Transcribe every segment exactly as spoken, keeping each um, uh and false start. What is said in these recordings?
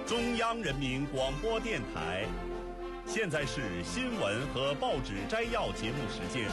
中央人民广播电台，现在是新闻和报纸摘要节目时间。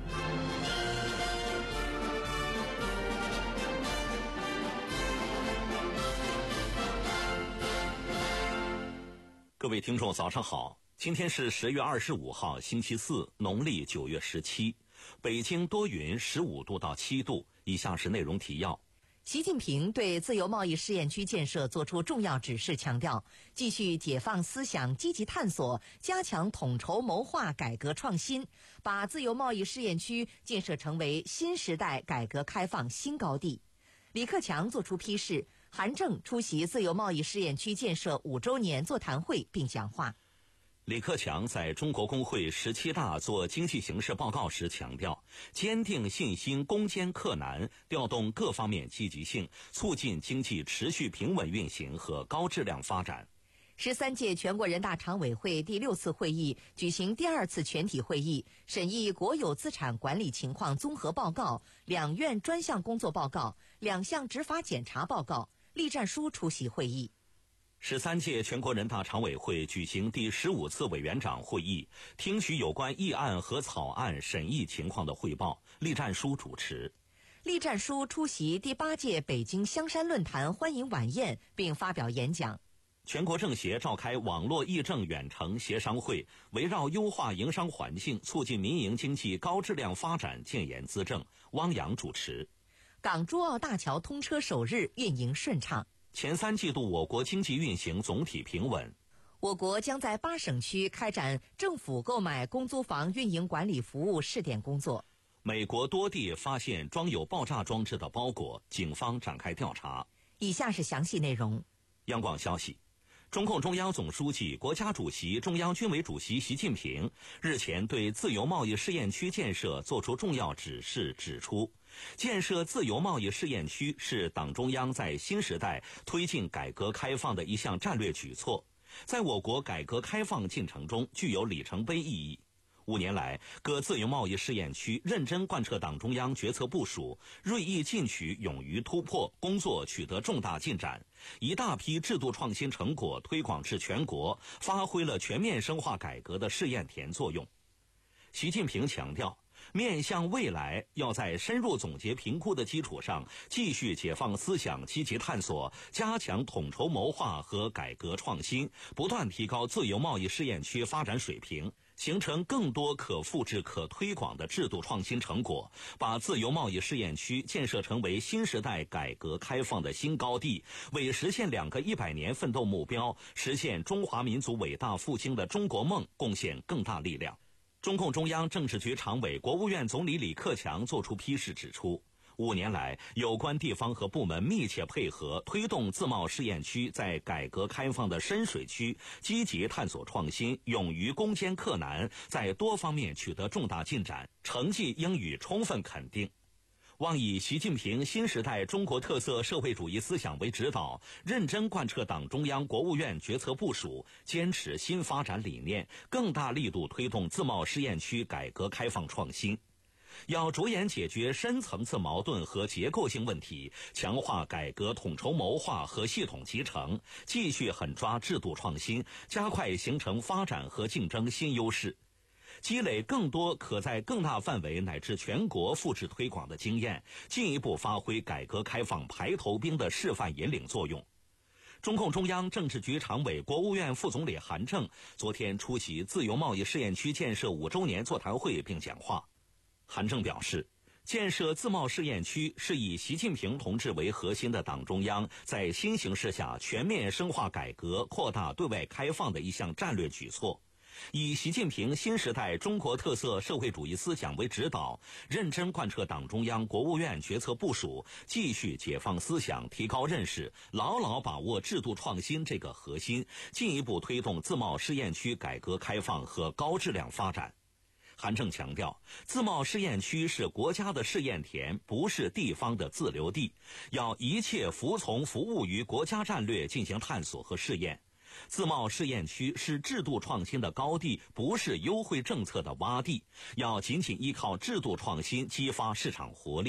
各位听众早上好，今天是十月二十五号星期四，农历九月十七，北京多云，十五度到七度。以下是内容提要。 习近平对自由贸易试验区建设作出重要指示，强调继续解放思想，积极探索，加强统筹谋划改革创新，把自由贸易试验区建设成为新时代改革开放新高地。李克强作出批示，韩正出席自由贸易试验区建设五周年座谈会并讲话。 李克强在中国工会十七大做经济形势报告时强调，坚定信心，攻坚克难，调动各方面积极性，促进经济持续平稳运行和高质量发展。 十三届全国人大常委会第六次会议举行第二次全体会议，审议国有资产管理情况综合报告、两院专项工作报告、两项执法检查报告。栗战书出席会议。 十三届全国人大常委会举行第十五次委员长会议，听取有关议案和草案审议情况的汇报，栗战书主持。 栗战书出席第八届北京香山论坛欢迎晚宴并发表演讲。 全国政协召开网络议政远程协商会，围绕优化营商环境，促进民营经济高质量发展建言资政，汪洋主持。 港珠澳大桥通车首日运营顺畅。 前三季度我国经济运行总体平稳。 我国将在八省区开展政府购买公租房运营管理服务试点工作。 美国多地发现装有爆炸装置的包裹，警方展开调查。 以下是详细内容。 央广消息，中共中央总书记、国家主席、中央军委主席习近平日前对自由贸易试验区建设作出重要指示，指出建设自由贸易试验区是党中央在新时代推进改革开放的一项战略举措，在我国改革开放进程中具有里程碑意义。五年来，各自由贸易试验区认真贯彻党中央决策部署，锐意进取，勇于突破，工作取得重大进展，一大批制度创新成果推广至全国，发挥了全面深化改革的试验田作用。习近平强调，面向未来，要在深入总结评估的基础上，继续解放思想，积极探索，加强统筹谋划和改革创新，不断提高自由贸易试验区发展水平，形成更多可复制、可推广的制度创新成果，把自由贸易试验区建设成为新时代改革开放的新高地，为实现两个一百年奋斗目标，实现中华民族伟大复兴的中国梦贡献更大力量。中共中央政治局常委、国务院总理李克强作出批示，指出，五年来，有关地方和部门密切配合，推动自贸试验区在改革开放的深水区积极探索创新，勇于攻坚克难，在多方面取得重大进展，成绩应予充分肯定。望以习近平新时代中国特色社会主义思想为指导，认真贯彻党中央、国务院决策部署，坚持新发展理念，更大力度推动自贸试验区改革开放创新。要着眼解决深层次矛盾和结构性问题，强化改革统筹谋划和系统集成，继续狠抓制度创新，加快形成发展和竞争新优势，积累更多可在更大范围乃至全国复制推广的经验，进一步发挥改革开放排头兵的示范引领作用。中共中央政治局常委、国务院副总理韩正昨天出席自由贸易试验区建设五周年座谈会并讲话。韩正表示，建设自贸试验区是以习近平同志为核心的党中央在新形势下全面深化改革、扩大对外开放的一项战略举措，以习近平新时代中国特色社会主义思想为指导，认真贯彻党中央、国务院决策部署，继续解放思想，提高认识，牢牢把握制度创新这个核心，进一步推动自贸试验区改革开放和高质量发展。韩正强调，自贸试验区是国家的试验田，不是地方的自留地，要一切服从服务于国家战略进行探索和试验。自贸试验区是制度创新的高地，不是优惠政策的洼地，要紧紧依靠制度创新激发市场活力。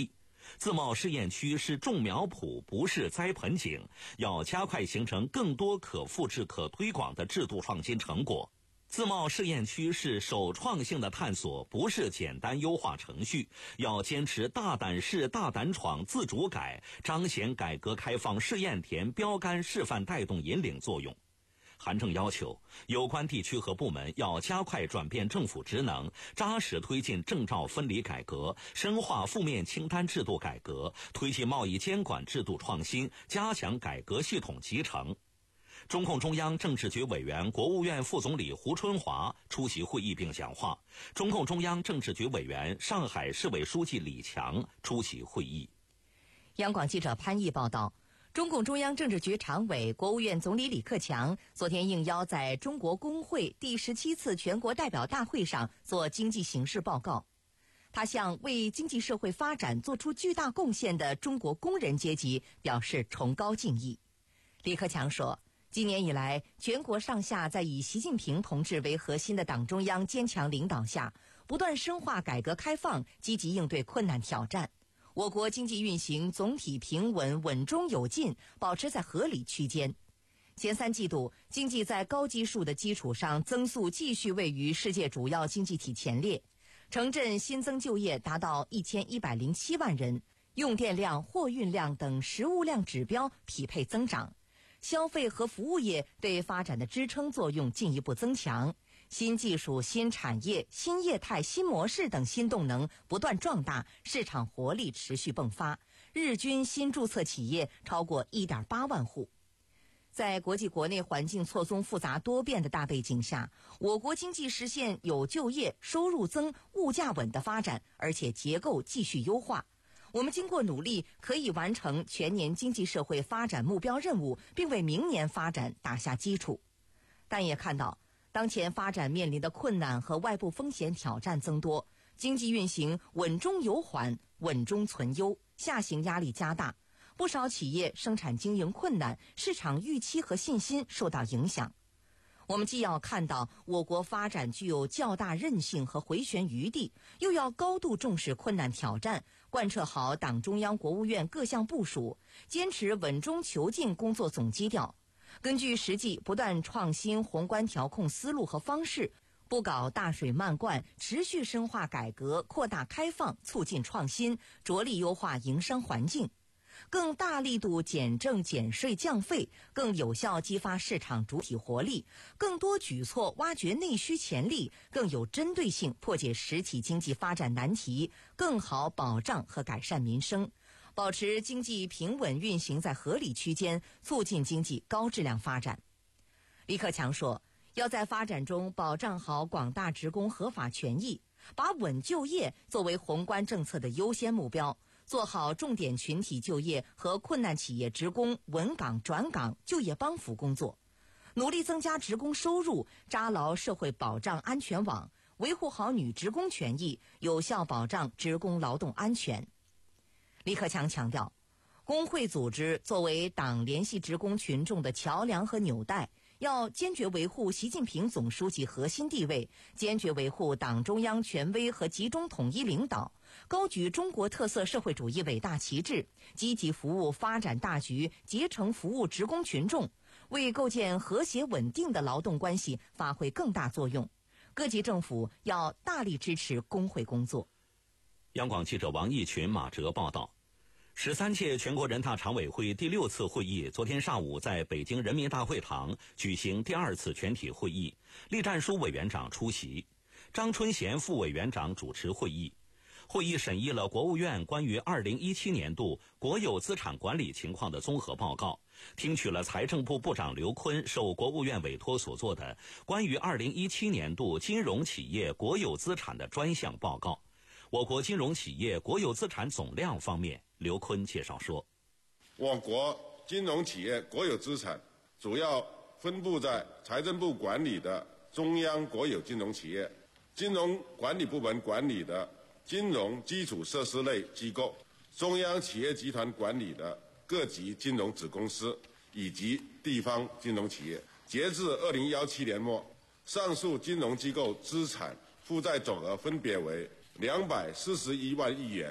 自贸试验区是种苗圃，不是栽盆景，要加快形成更多可复制、可推广的制度创新成果。自贸试验区是首创性的探索，不是简单优化程序，要坚持大胆试、大胆闯、自主改，彰显改革开放试验田标杆示范带动引领作用。韩正要求有关地区和部门要加快转变政府职能，扎实推进证照分离改革，深化负面清单制度改革，推进贸易监管制度创新，加强改革系统集成。中共中央政治局委员、国务院副总理胡春华出席会议并讲话。中共中央政治局委员、上海市委书记李强出席会议。 央广记者潘毅报道，中共中央政治局常委、国务院总理李克强昨天应邀在中国工会第十七次全国代表大会上做经济形势报告。他向为经济社会发展做出巨大贡献的中国工人阶级表示崇高敬意。李克强说，今年以来，全国上下在以习近平同志为核心的党中央坚强领导下，不断深化改革开放，积极应对困难挑战。我国经济运行总体平稳、稳中有进，保持在合理区间。前三季度，经济在高基数的基础上增速继续位于世界主要经济体前列，城镇新增就业达到一千一百零七万人，用电量、货运量等实物量指标匹配增长。消费和服务业对发展的支撑作用进一步增强，新技术、新产业、新业态、新模式等新动能不断壮大，市场活力持续迸发，日均新注册企业超过 一点八万户。在国际国内环境错综复杂多变的大背景下，我国经济实现有就业、收入增、物价稳的发展，而且结构继续优化。我们经过努力，可以完成全年经济社会发展目标任务，并为明年发展打下基础。但也看到，当前发展面临的困难和外部风险挑战增多，经济运行稳中有缓、稳中存优，下行压力加大，不少企业生产经营困难，市场预期和信心受到影响。我们既要看到我国发展具有较大韧性和回旋余地，又要高度重视困难挑战，贯彻好党中央、国务院各项部署，坚持稳中求进工作总基调，根据实际不断创新宏观调控思路和方式，不搞大水漫灌，持续深化改革，扩大开放，促进创新，着力优化营商环境，更大力度减政减税降费，更有效激发市场主体活力，更多举措挖掘内需潜力，更有针对性破解实体经济发展难题，更好保障和改善民生，保持经济平稳运行在合理区间，促进经济高质量发展。李克强说，要在发展中保障好广大职工合法权益，把稳就业作为宏观政策的优先目标，做好重点群体就业和困难企业职工稳岗转岗、就业帮扶工作，努力增加职工收入，扎牢社会保障安全网，维护好女职工权益，有效保障职工劳动安全。李克强强调，工会组织作为党联系职工群众的桥梁和纽带，要坚决维护习近平总书记核心地位，坚决维护党中央权威和集中统一领导，高举中国特色社会主义伟大旗帜，积极服务发展大局，竭诚服务职工群众，为构建和谐稳定的劳动关系发挥更大作用。各级政府要大力支持工会工作。 央广记者王毅群、马哲报道。十三届全国人大常委会第六次会议昨天上午在北京人民大会堂举行第二次全体会议，栗战书委员长出席，张春贤副委员长主持会议。会议审议了国务院关于二零一七年度国有资产管理情况的综合报告，听取了财政部部长刘昆受国务院委托所做的关于二零一七年度金融企业国有资产的专项报告。我国金融企业国有资产总量方面，刘昆介绍说， 我国金融企业国有资产主要分布在财政部管理的中央国有金融企业、金融管理部门管理的金融基础设施类机构、中央企业集团管理的各级金融子公司以及地方金融企业。截至二零一七年末，上述金融机构资产负债总额分别为两百四十一万亿元、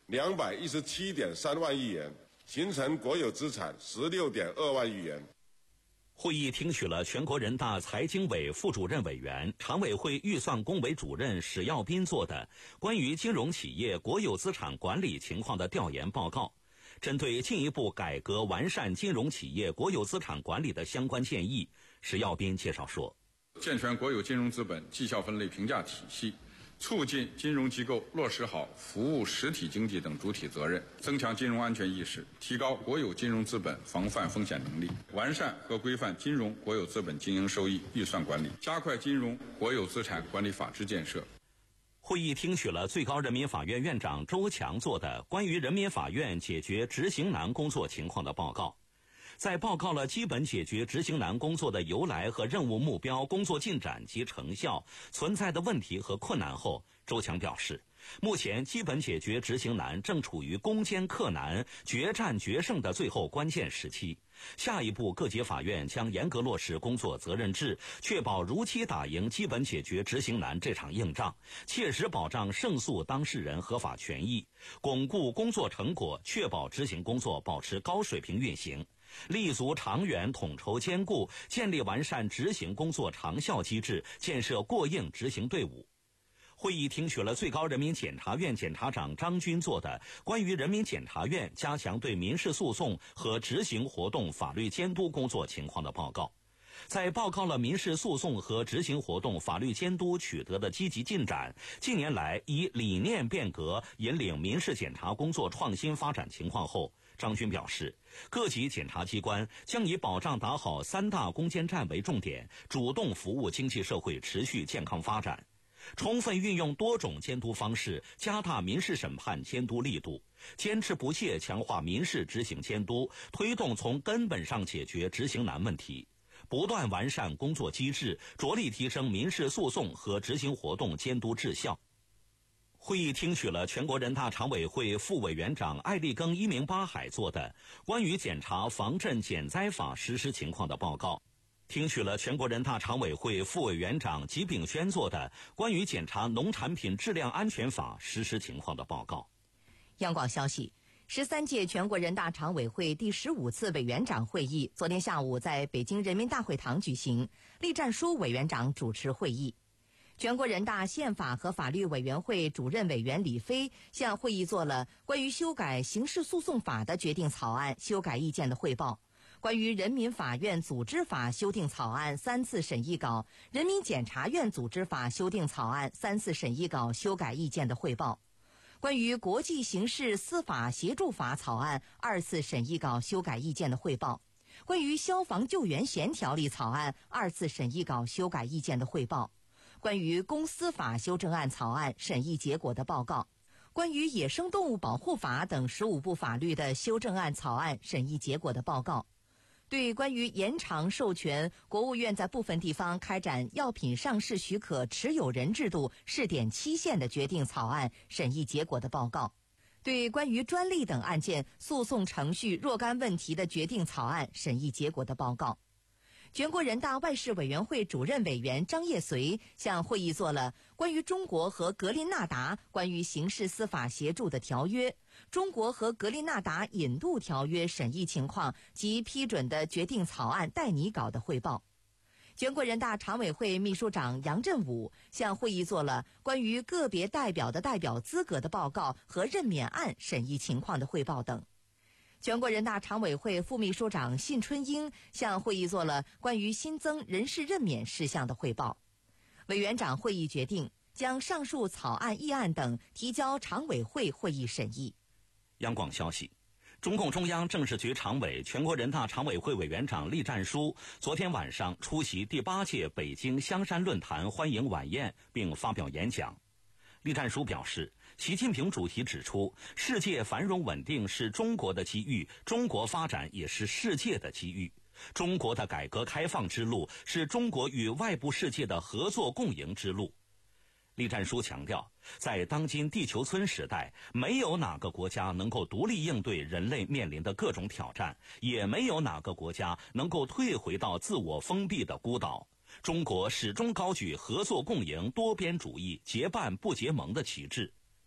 两百一十七点三万亿元，形成国有资产十六点二万亿元。 会议听取了全国人大财经委副主任委员、常委会预算工委主任史耀斌做的关于金融企业国有资产管理情况的调研报告，针对进一步改革完善金融企业国有资产管理的相关建议，史耀斌介绍说， 健全国有金融资本绩效分类评价体系，促进金融机构落实好服务实体经济等主体责任，增强金融安全意识，提高国有金融资本防范风险能力，完善和规范金融国有资本经营收益预算管理，加快金融国有资产管理法治建设。 会议听取了最高人民法院院长周强做的关于人民法院解决执行难工作情况的报告。在报告了基本解决执行难工作的由来和任务目标、工作进展及成效、存在的问题和困难后，周强表示，目前基本解决执行难正处于攻坚克难、决战决胜的最后关键时期。下一步，各级法院将严格落实工作责任制，确保如期打赢基本解决执行难这场硬仗，切实保障胜诉当事人合法权益，巩固工作成果，确保执行工作保持高水平运行。立足长远，统筹兼顾，建立完善执行工作长效机制，建设过硬执行队伍。会议听取了最高人民检察院检察长张军做的关于人民检察院加强对民事诉讼和执行活动法律监督工作情况的报告。在报告了民事诉讼和执行活动法律监督取得的积极进展，近年来以理念变革引领民事检察工作创新发展情况后，张军表示，各级检察机关将以保障打好三大攻坚战为重点，主动服务经济社会持续健康发展，充分运用多种监督方式，加大民事审判监督力度，坚持不懈强化民事执行监督，推动从根本上解决执行难问题，不断完善工作机制，着力提升民事诉讼和执行活动监督质效。会议听取了全国人大常委会副委员长艾立庚一鸣八海做的关于检查防震减灾法实施情况的报告，听取了全国人大常委会副委员长吉炳轩做的关于检查农产品质量安全法实施情况的报告。 央广消息，十三届全国人大常委会第十五次委员长会议昨天下午在北京人民大会堂举行，栗战书委员长主持会议。全国人大宪法和法律委员会主任委员李飞向会议做了关于修改刑事诉讼法的决定草案修改意见的汇报，关于人民法院组织法修订草案三次审议稿、人民检察院组织法修订草案三次审议稿修改意见的汇报，关于国际刑事司法协助法草案二次审议稿修改意见的汇报，关于消防救援险条例草案二次审议稿修改意见的汇报，关于公司法修正案草案审议结果的报告，关于野生动物保护法等十五部法律的修正案草案审议结果的报告，对关于延长授权国务院在部分地方开展药品上市许可持有人制度试点期限的决定草案审议结果的报告，对关于专利等案件诉讼程序若干问题的决定草案审议结果的报告。全国人大外事委员会主任委员张业遂向会议做了关于中国和格林纳达关于刑事司法协助的条约、中国和格林纳达引渡条约审议情况及批准的决定草案待拟稿的汇报。全国人大常委会秘书长杨振武向会议做了关于个别代表的代表资格的报告和任免案审议情况的汇报等。全国人大常委会副秘书长信春英向会议做了关于新增人事任免事项的汇报。委员长会议决定将上述草案议案等提交常委会会议审议。 央广消息，中共中央政治局常委、全国人大常委会委员长栗战书昨天晚上出席第八届北京香山论坛欢迎晚宴并发表演讲。栗战书表示，习近平主席指出，世界繁荣稳定是中国的机遇，中国发展也是世界的机遇。中国的改革开放之路是中国与外部世界的合作共赢之路。栗战书强调，在当今地球村时代，没有哪个国家能够独立应对人类面临的各种挑战，也没有哪个国家能够退回到自我封闭的孤岛。中国始终高举合作共赢、多边主义、结伴不结盟的旗帜。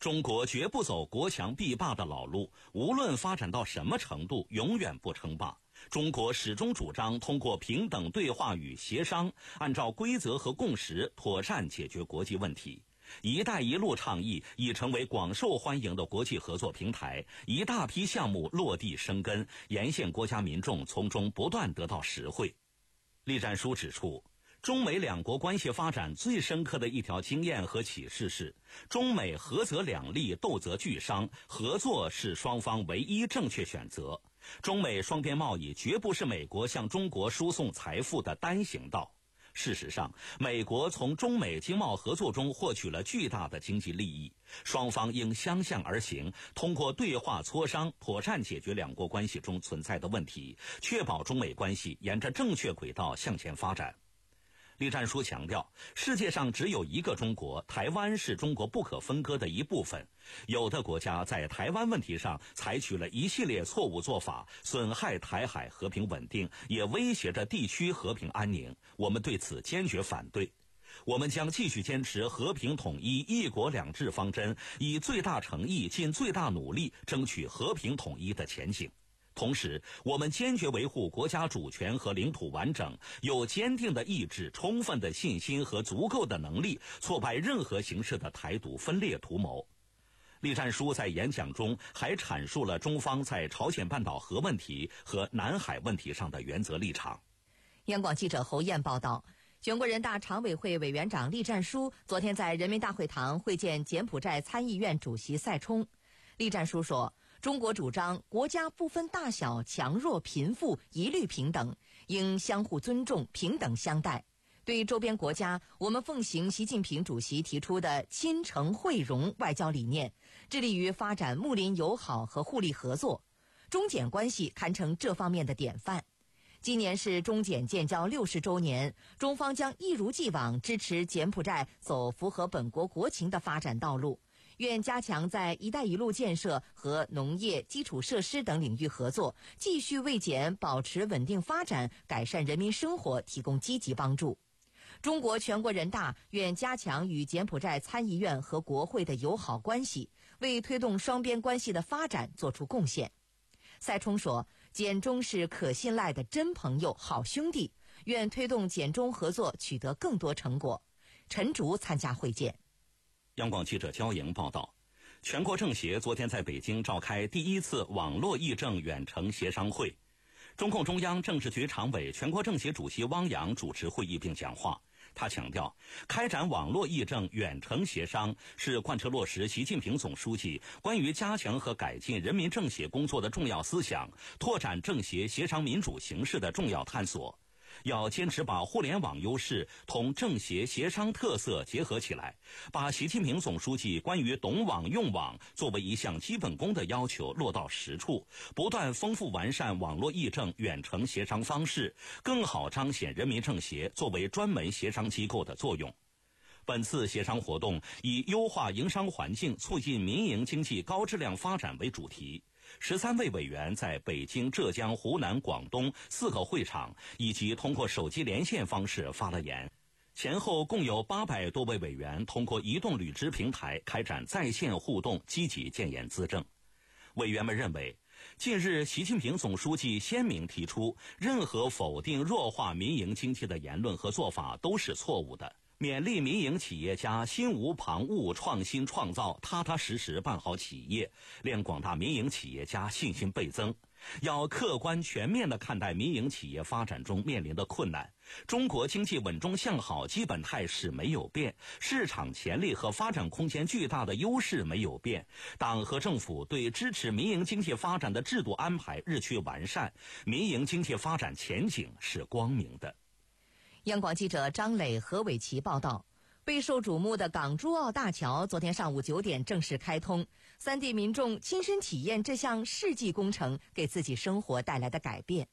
中国绝不走国强必霸的老路，无论发展到什么程度，永远不称霸。中国始终主张通过平等对话与协商，按照规则和共识妥善解决国际问题。一带一路倡议已成为广受欢迎的国际合作平台，一大批项目落地生根，沿线国家民众从中不断得到实惠。栗战书指出，中美两国关系发展最深刻的一条经验和启示是，中美合则两利，斗则俱伤，合作是双方唯一正确选择。中美双边贸易绝不是美国向中国输送财富的单行道。事实上，美国从中美经贸合作中获取了巨大的经济利益，双方应相向而行，通过对话磋商，妥善解决两国关系中存在的问题，确保中美关系沿着正确轨道向前发展。栗战书强调，世界上只有一个中国，台湾是中国不可分割的一部分。有的国家在台湾问题上采取了一系列错误做法，损害台海和平稳定，也威胁着地区和平安宁。我们对此坚决反对。我们将继续坚持和平统一、一国两制方针，以最大诚意、尽最大努力争取和平统一的前景。同时，我们坚决维护国家主权和领土完整，有坚定的意志、充分的信心和足够的能力，挫败任何形式的台独分裂图谋。栗战书在演讲中还阐述了中方在朝鲜半岛核问题和南海问题上的原则立场。 央广记者侯燕报道，全国人大常委会委员长栗战书昨天在人民大会堂会见柬埔寨参议院主席赛冲。栗战书说，中国主张国家不分大小、强弱、贫富，一律平等，应相互尊重、平等相待。对周边国家，我们奉行习近平主席提出的亲诚惠容外交理念，致力于发展睦邻友好和互利合作。中柬关系堪称这方面的典范。今年是中柬建交六十周年，中方将一如既往支持柬埔寨走符合本国国情的发展道路。愿加强在“一带一路”建设和农业、基础设施等领域合作，继续为柬保持稳定发展、改善人民生活提供积极帮助。中国全国人大愿加强与柬埔寨参议院和国会的友好关系，为推动双边关系的发展做出贡献。赛冲说，柬中是可信赖的真朋友、好兄弟，愿推动柬中合作取得更多成果。陈竹参加会见。 央广记者焦莹报道，全国政协昨天在北京召开第一次网络议政远程协商会。中共中央政治局常委、全国政协主席汪洋主持会议并讲话。他强调，开展网络议政远程协商是贯彻落实习近平总书记关于加强和改进人民政协工作的重要思想，拓展政协协商民主形势的重要探索。要坚持把互联网优势同政协协商特色结合起来，把习近平总书记关于懂网用网作为一项基本功的要求落到实处，不断丰富完善网络议政远程协商方式，更好彰显人民政协作为专门协商机构的作用。本次协商活动以优化营商环境、促进民营经济高质量发展为主题。十三位委员在北京、浙江、湖南、广东四个会场以及通过手机连线方式发了言。前后共有八百多位委员通过移动履职平台开展在线互动，积极建言资政。委员们认为，近日习近平总书记鲜明提出，任何否定弱化民营经济的言论和做法都是错误的。勉励民营企业家心无旁骛、创新创造、踏踏实实办好企业，令广大民营企业家信心倍增。要客观全面地看待民营企业发展中面临的困难。中国经济稳中向好基本态势没有变，市场潜力和发展空间巨大的优势没有变。党和政府对支持民营经济发展的制度安排日趋完善，民营经济发展前景是光明的。 央广记者张磊、何伟奇报道，备受瞩目的港珠澳大桥昨天上午九点正式开通，三地民众亲身体验这项世纪工程给自己生活带来的改变。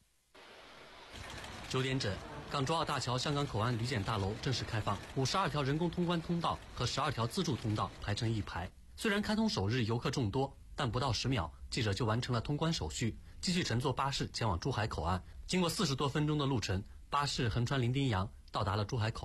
九点整，港珠澳大桥香港口岸旅检大楼正式开放，五十二条人工通关通道和十二条自助通道排成一排。虽然开通首日游客众多，但不到十秒，记者就完成了通关手续，继续乘坐巴士前往珠海口岸。经过四十多分钟的路程，巴士横穿伶仃洋，到达了珠海口岸。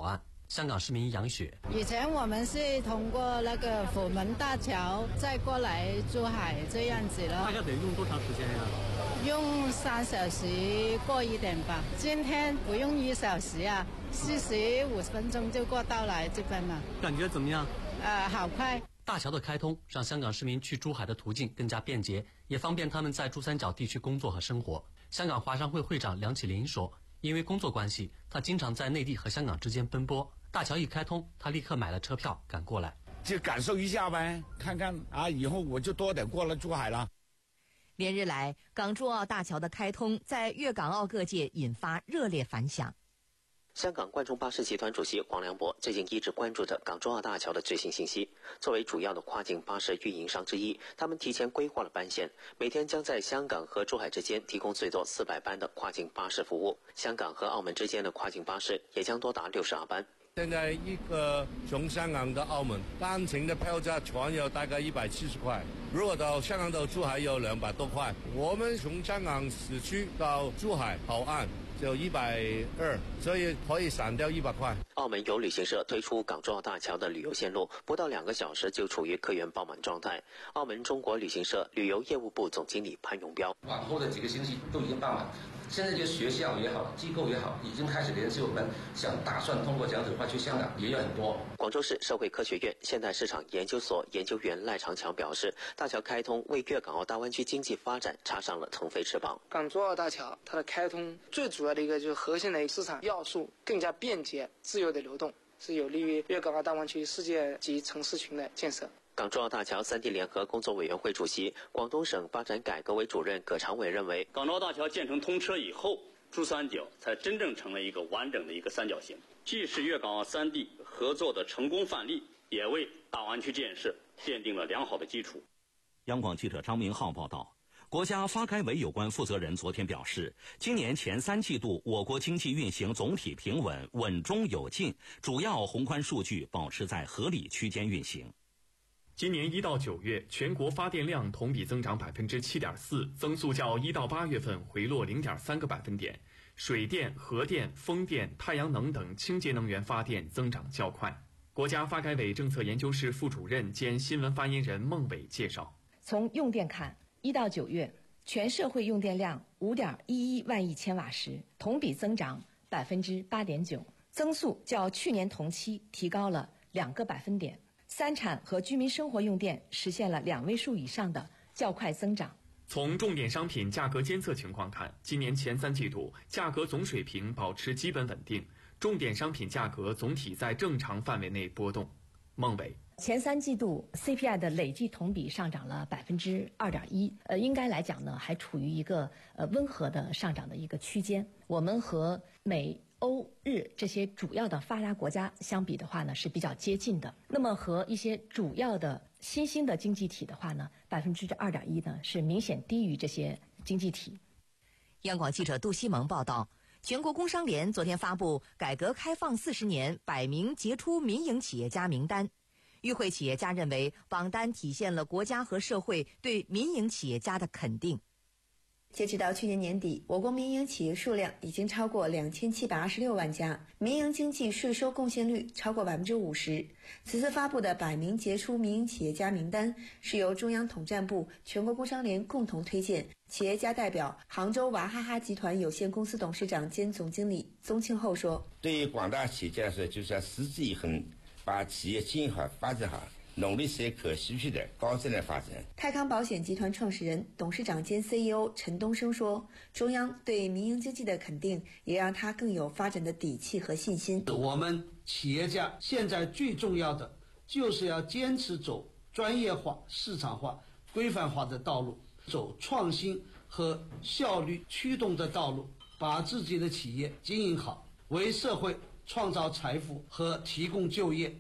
香港市民杨雪： 以前我们是通过那个虎门大桥再过来珠海这样子了。 大概得用多长时间呀？ 用三小时过一点吧。今天不用一小时啊，四十五分钟就过到来这边了。 感觉怎么样？ 呃，好快。 大桥的开通让香港市民去珠海的途径更加便捷，也方便他们在珠三角地区工作和生活。香港华商会会长梁启林说，因为工作关系，他经常在内地和香港之间奔波。大桥一开通，他立刻买了车票赶过来， 就感受一下呗，看看啊，以后我就多点过了珠海了。 连日来，港珠澳大桥的开通在粤港澳各界引发热烈反响。 香港冠众巴士集团主席黄良博最近一直关注着港珠澳大桥的最新信息。作为主要的跨境巴士运营商之一，他们提前规划了班线，每天将在香港和珠海之间提供最多四百班的跨境巴士服务。香港和澳门之间的跨境巴士也将多达六十二班。 现在一个从香港到澳门单程的票价船有大概一百七十块，如果到香港到珠海有两百多块。我们从香港市区到珠海口岸就一百二，所以可以省掉一百块。 澳门有旅行社推出港珠澳大桥的旅游线路，不到两个小时就处于客源爆满状态。澳门中国旅行社旅游业务部总经理潘永彪： 往后的几个星期都已经爆满，现在就学校也好，机构也好，已经开始联系我们，想打算通过这样子的话去香港也有很多。 广州市社会科学院现代市场研究所研究员赖长强表示，大桥开通为粤港澳大湾区经济发展插上了腾飞翅膀。 港珠澳大桥它的开通最主要的一个就是核心的市场要素更加便捷、自由的流动，是有利于粤港澳大湾区世界级城市群的建设。 港珠澳大桥三地联合工作委员会主席、广东省发展改革委主任葛长伟认为， 港珠澳大桥建成通车以后，珠三角才真正成了一个完整的一个三角形，既是粤港澳三地合作的成功范例，也为大湾区建设奠定了良好的基础。 央广记者张明浩报道。国家发改委有关负责人昨天表示，今年前三季度我国经济运行总体平稳，稳中有进，主要宏观数据保持在合理区间运行。 今年一到九月，全国发电量同比增长百分之七点四，增速较一到八月份回落零点三个百分点。水电、核电、风电、太阳能等清洁能源发电增长较快。国家发改委政策研究室副主任兼新闻发言人孟伟介绍， 从用电看，一到九月，全社会用电量五点一一万亿千瓦时，同比增长百分之八点九，增速较去年同期提高了两个百分点。三产和居民生活用电实现了两位数以上的较快增长。 从重点商品价格监测情况看，今年前三季度价格总水平保持基本稳定，重点商品价格总体在正常范围内波动。孟伟， 前三季度 C P I 的累计同比上涨了百分之二点一，呃，应该来讲呢，还处于一个呃温和的上涨的一个区间。我们和美、欧、日这些主要的发达国家相比的话呢，是比较接近的。那么和一些主要的新兴的经济体的话呢，百分之二点一呢是明显低于这些经济体。 央广记者杜西蒙报道。全国工商联昨天发布改革开放四十年百名杰出民营企业家名单。与会企业家认为，榜单体现了国家和社会对民营企业家的肯定。 截止到去年年底，我国民营企业数量已经超过两千七百二十六万家，民营经济税收贡献率超过百分之五十。此次发布的百名杰出民营企业家名单是由中央统战部、全国工商联共同推荐。企业家代表杭州娃哈哈集团有限公司董事长兼总经理宗庆后说：“ 对于广大企业家来说，就是要持之以恒，把企业经营好、发展好。”努力实现可持续的高质量发展。 泰康保险集团创始人、董事长兼 C E O 陈东升说：“中央对民营经济的肯定，也让他更有发展的底气和信心。 我们企业家现在最重要的，就是要坚持走专业化、市场化、规范化的道路，走创新和效率驱动的道路，把自己的企业经营好，为社会创造财富和提供就业。”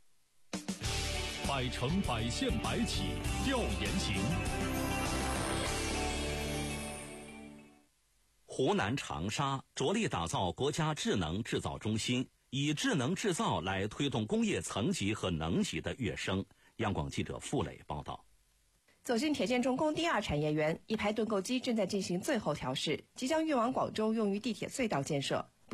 百城百县百企调研行。 湖南长沙着力打造国家智能制造中心，以智能制造来推动工业层级和能级的跃升。央广记者付磊报道。 走进铁建重工第二产业园，一排盾构机正在进行最后调试，即将运往广州用于地铁隧道建设。不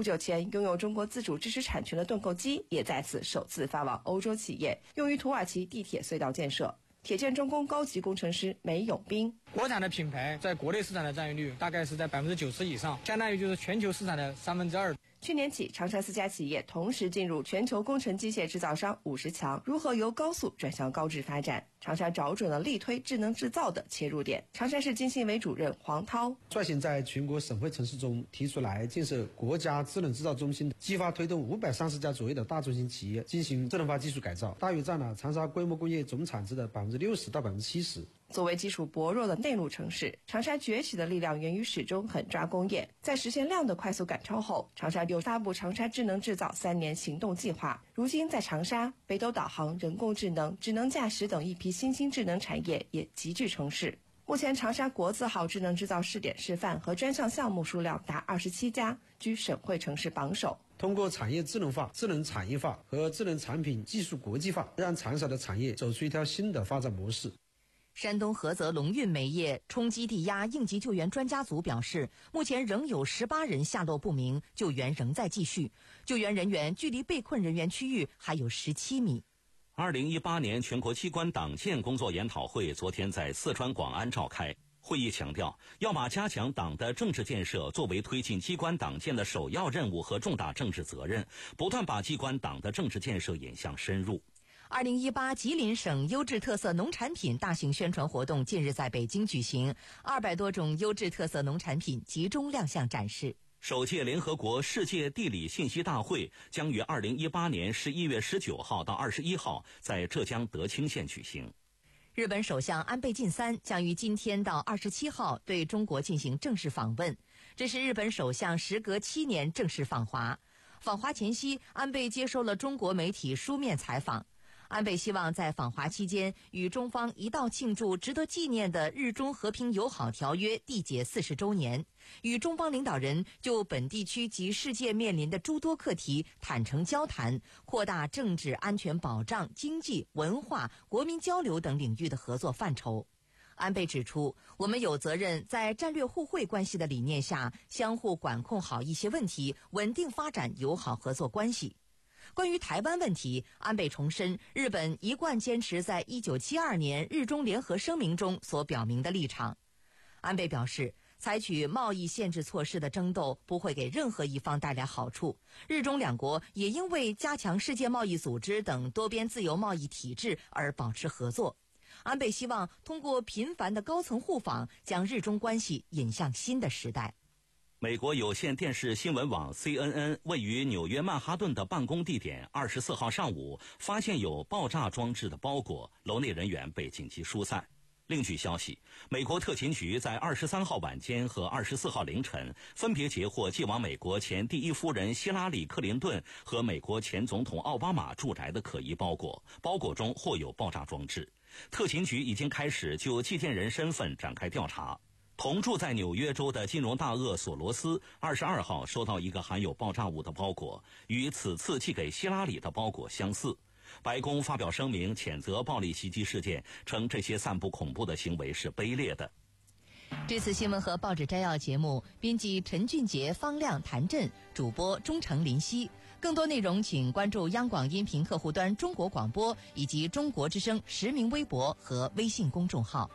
不久前，拥有中国自主知识产权的盾构机也在此首次发往欧洲企业，用于土耳其地铁隧道建设。铁建重工高级工程师梅永斌： 国产的品牌在国内市场的占有率大概是在百分之九十以上，相当于就是全球市场的三分之二。 去年起，长沙四家企业同时进入全球工程机械制造商五十强，如何由高速转向高质发展？长沙找准了力推智能制造的切入点。长沙市经信委主任黄涛率先在全国省会城市中提出来建设国家智能制造中心，计划推动五百三十家左右的大中型企业进行智能化技术改造，大约占了长沙规模工业总产值的百分之六十到百分之七十。 作为基础薄弱的内陆城市，长沙崛起的力量源于始终狠抓工业。在实现量的快速赶超后，长沙又发布长沙智能制造三年行动计划。如今在长沙，北斗导航、人工智能、智能驾驶等一批新兴智能产业也集聚城市。目前长沙国字号智能制造试点示范和专项项目数量达二十七家，居省会城市榜首。 通过产业智能化、智能产业化和智能产品技术国际化，让长沙的产业走出一条新的发展模式。 山东菏泽龙运煤业冲击地压应急救援专家组表示，目前仍有十八人下落不明，救援仍在继续，救援人员距离被困人员区域还有十七米。 二零一八年全国机关党建工作研讨会昨天在四川广安召开。会议强调，要把加强党的政治建设作为推进机关党建的首要任务和重大政治责任，不断把机关党的政治建设引向深入。 二零一八吉林省优质特色农产品大型宣传活动近日在北京举行，二百多种优质特色农产品集中亮相展示。 首届联合国世界地理信息大会将于二零一八年十一月十九号到二十一号在浙江德清县举行。 日本首相安倍晋三将于今天到二十七号对中国进行正式访问，这是日本首相时隔七年正式访华。访华前夕，安倍接受了中国媒体书面采访。安倍希望在访华期间与中方一道庆祝值得纪念的日中和平友好条约缔结四十周年，与中方领导人就本地区及世界面临的诸多课题坦诚交谈，扩大政治安全保障、经济、文化、国民交流等领域的合作范畴。安倍指出，我们有责任在战略互惠关系的理念下，相互管控好一些问题，稳定发展友好合作关系。关于台湾问题，安倍重申日本一贯坚持在一九七二年日中联合声明中所表明的立场。安倍表示，采取贸易限制措施的争斗不会给任何一方带来好处，日中两国也应为加强世界贸易组织等多边自由贸易体制而保持合作。安倍希望通过频繁的高层互访，将日中关系引向新的时代。 美国有线电视新闻网 C N N 位于纽约曼哈顿的办公地点二十四号上午发现有爆炸装置的包裹，楼内人员被紧急疏散。另据消息，美国特勤局在二十三号晚间和二十四号凌晨分别截获寄往美国前第一夫人希拉里·克林顿和美国前总统奥巴马住宅的可疑包裹，包裹中或有爆炸装置。特勤局已经开始就寄件人身份展开调查。同住在纽约州的金融大鳄索罗斯二十二号收到一个含有爆炸物的包裹，与此次寄给希拉里的包裹相似。白宫发表声明谴责暴力袭击事件，称这些散布恐怖的行为是卑劣的。 这次新闻和报纸摘要节目，编辑陈俊杰、方亮、谭震，主播钟诚、林夕。更多内容请关注央广音频客户端中国广播以及中国之声实名微博和微信公众号。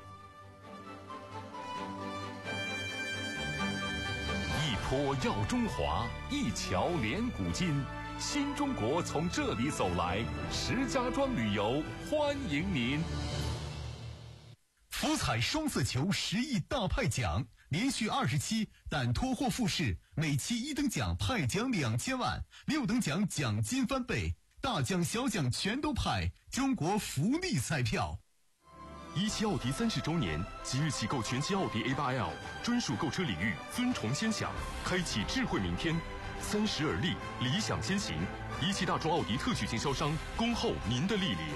一坡耀中华，一桥连古今。新中国从这里走来，石家庄旅游欢迎您。福彩双色球十亿大派奖，连续二十期但脱获复试，每期一等奖派奖两千万，六等奖奖金翻倍，大奖小奖全都派。中国福利彩票。一汽奥迪三十周年，即日起购全系奥迪 A 八 L， 专属购车礼遇尊崇先享，开启智慧明天。三十而立，理想先行。一汽大众奥迪特许经销商，恭候您的莅临。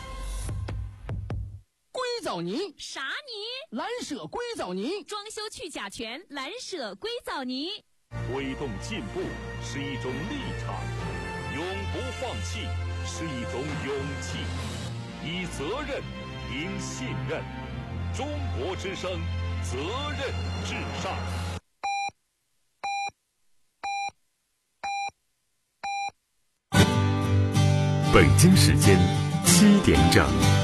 硅藻泥啥泥？ 蓝舍硅藻泥， 装修去甲醛，蓝舍硅藻泥。 推动进步是一种立场，永不放弃是一种勇气，以责任赢信任。中国之声，责任至上。 北京时间七点整。